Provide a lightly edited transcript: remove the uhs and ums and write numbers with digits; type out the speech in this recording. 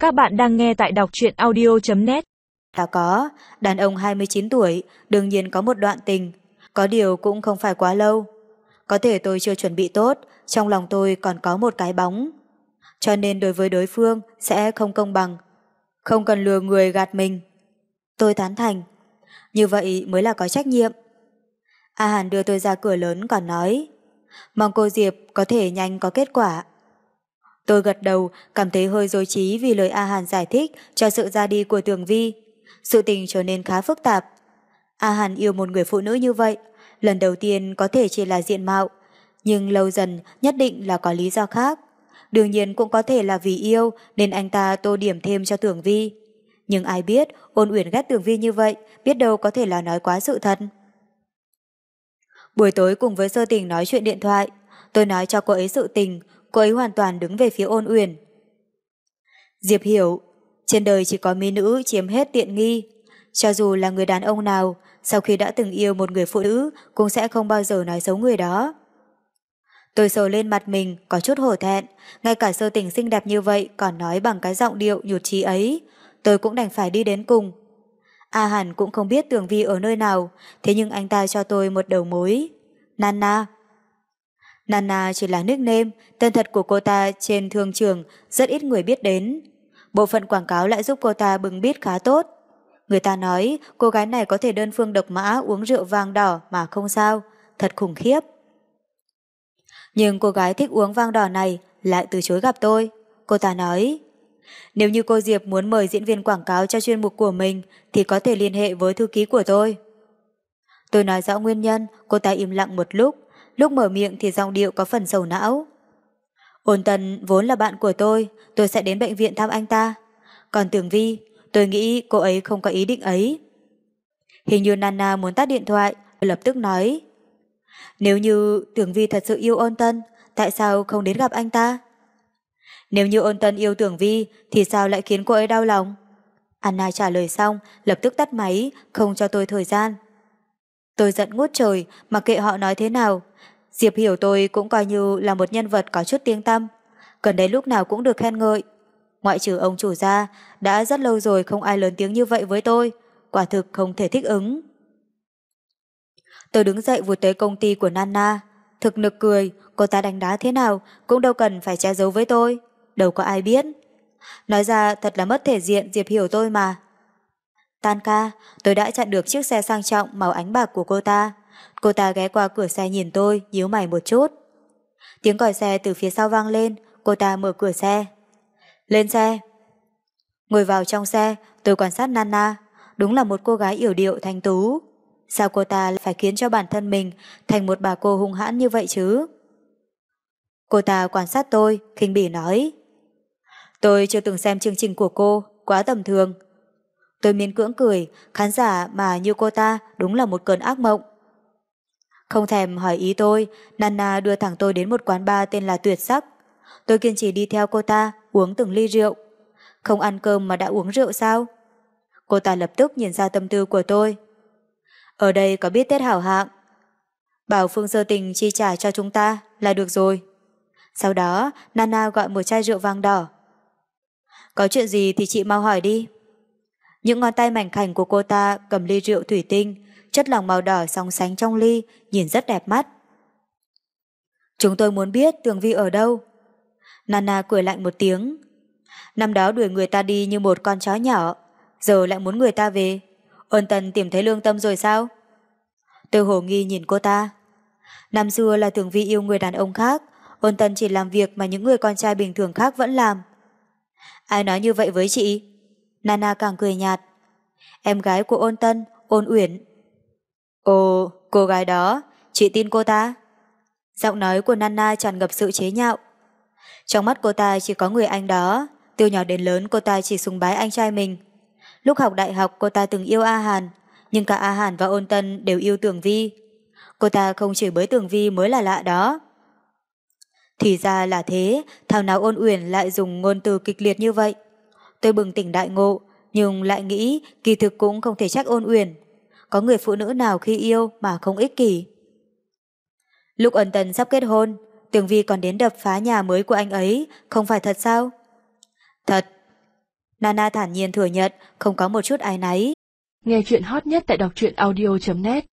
Các bạn đang nghe tại đọc truyện audio.net. Là có, đàn ông 29 tuổi, đương nhiên có một đoạn tình, có điều cũng không phải quá lâu. Có thể tôi chưa chuẩn bị tốt, trong lòng tôi còn có một cái bóng. Cho nên đối với đối phương sẽ không công bằng. Không cần lừa người gạt mình. Tôi tán thành. Như vậy mới là có trách nhiệm. A Hàn đưa tôi ra cửa lớn còn nói, mong cô Diệp có thể nhanh có kết quả. Tôi gật đầu, cảm thấy hơi rối trí vì lời A Hàn giải thích cho sự ra đi của Tường Vi. Sự tình trở nên khá phức tạp. A Hàn yêu một người phụ nữ như vậy, lần đầu tiên có thể chỉ là diện mạo, nhưng lâu dần nhất định là có lý do khác. Đương nhiên cũng có thể là vì yêu nên anh ta tô điểm thêm cho Tường Vi. Nhưng ai biết Ôn Uyển ghét Tường Vi như vậy, biết đâu có thể là nói quá sự thật. Buổi tối cùng với Sơ Tình nói chuyện điện thoại, tôi nói cho cô ấy sự tình, cô ấy hoàn toàn đứng về phía Ôn Uyển. Diệp hiểu, trên đời chỉ có mỹ nữ chiếm hết tiện nghi. Cho dù là người đàn ông nào, sau khi đã từng yêu một người phụ nữ cũng sẽ không bao giờ nói xấu người đó. Tôi sờ lên mặt mình, có chút hổ thẹn, ngay cả Sơ Tình xinh đẹp như vậy còn nói bằng cái giọng điệu nhụt chí ấy, tôi cũng đành phải đi đến cùng. A Hàn cũng không biết Tường Vi ở nơi nào, thế nhưng anh ta cho tôi một đầu mối. Nana. Nana chỉ là nickname, tên thật của cô ta trên thương trường rất ít người biết đến. Bộ phận quảng cáo lại giúp cô ta bưng bít khá tốt. Người ta nói cô gái này có thể đơn phương độc mã uống rượu vang đỏ mà không sao, thật khủng khiếp. Nhưng cô gái thích uống vang đỏ này lại từ chối gặp tôi. Cô ta nói, nếu như cô Diệp muốn mời diễn viên quảng cáo cho chuyên mục của mình thì có thể liên hệ với thư ký của tôi. Tôi nói rõ nguyên nhân, cô ta im lặng một lúc mở miệng thì giọng điệu có phần sầu não. Ôn Tần vốn là bạn của tôi sẽ đến bệnh viện thăm anh ta. Còn Tường Vi, tôi nghĩ cô ấy không có ý định ấy. Hình như Nana muốn tắt điện thoại, tôi lập tức nói, nếu như Tường Vi thật sự yêu Ôn Tân, tại sao không đến gặp anh ta? Nếu như Ôn Tân yêu Tường Vi thì sao lại khiến cô ấy đau lòng? Anna trả lời xong, lập tức tắt máy, không cho tôi thời gian. Tôi giận ngút trời, mặc kệ họ nói thế nào. Diệp hiểu tôi cũng coi như là một nhân vật có chút tiếng tăm. Gần đây lúc nào cũng được khen ngợi. Ngoại trừ ông chủ gia, đã rất lâu rồi không ai lớn tiếng như vậy với tôi. Quả thực không thể thích ứng. Tôi đứng dậy vụt tới công ty của Nana. Thực nực cười, cô ta đánh đá thế nào cũng đâu cần phải che giấu với tôi. Đâu có ai biết. Nói ra thật là mất thể diện Diệp hiểu tôi mà. Tan ca, tôi đã chặn được chiếc xe sang trọng màu ánh bạc của cô ta. Cô ta ghé qua cửa xe nhìn tôi, nhíu mày một chút. Tiếng còi xe từ phía sau vang lên, cô ta mở cửa xe. Lên xe. Ngồi vào trong xe, tôi quan sát Nana. Đúng là một cô gái yểu điệu thanh tú. Sao cô ta lại phải khiến cho bản thân mình thành một bà cô hung hãn như vậy chứ? Cô ta quan sát tôi, khinh bỉ nói, tôi chưa từng xem chương trình của cô, quá tầm thường. Tôi miễn cưỡng cười, khán giả mà như cô ta đúng là một cơn ác mộng. Không thèm hỏi ý tôi, Nana đưa thẳng tôi đến một quán bar tên là Tuyệt Sắc. Tôi kiên trì đi theo cô ta, uống từng ly rượu. Không ăn cơm mà đã uống rượu sao? Cô ta lập tức nhìn ra tâm tư của tôi. Ở đây có biết Tết hảo hạng. Bảo Phương Sơ Tình chi trả cho chúng ta là được rồi. Sau đó, Nana gọi một chai rượu vang đỏ. Có chuyện gì thì chị mau hỏi đi. Những ngón tay mảnh khảnh của cô ta cầm ly rượu thủy tinh, chất lỏng màu đỏ sóng sánh trong ly, nhìn rất đẹp mắt. Chúng tôi muốn biết Tường Vi ở đâu. Nana cười lạnh một tiếng. Năm đó đuổi người ta đi như một con chó nhỏ, giờ lại muốn người ta về. Ôn Tần tìm thấy lương tâm rồi sao? Tôi hồ nghi nhìn cô ta. Năm xưa là Tường Vi yêu người đàn ông khác, Ôn Tần chỉ làm việc mà những người con trai bình thường khác vẫn làm. Ai nói như vậy với chị? Nana càng cười nhạt. Em gái của Ôn Tân, Ôn Uyển. Ồ, cô gái đó, chị tin cô ta? Giọng nói của Nana tràn ngập sự chế nhạo. Trong mắt cô ta chỉ có người anh đó, từ nhỏ đến lớn cô ta chỉ sùng bái anh trai mình. Lúc học đại học cô ta từng yêu A Hàn, nhưng cả A Hàn và Ôn Tân đều yêu Tường Vi. Cô ta không chửi bới Tường Vi mới là lạ đó. Thì ra là thế, thảo nào Ôn Uyển lại dùng ngôn từ kịch liệt như vậy. Tôi bừng tỉnh đại ngộ, nhưng lại nghĩ kỳ thực cũng không thể trách Ôn Uyển. Có người phụ nữ nào khi yêu mà không ích kỷ. Lúc Ân Tần sắp kết hôn, Tường Vi còn đến đập phá nhà mới của anh ấy, không phải thật sao? Thật. Nana thản nhiên thừa nhận, không có một chút áy náy. Nghe chuyện hot nhất tại đọc truyện audio.net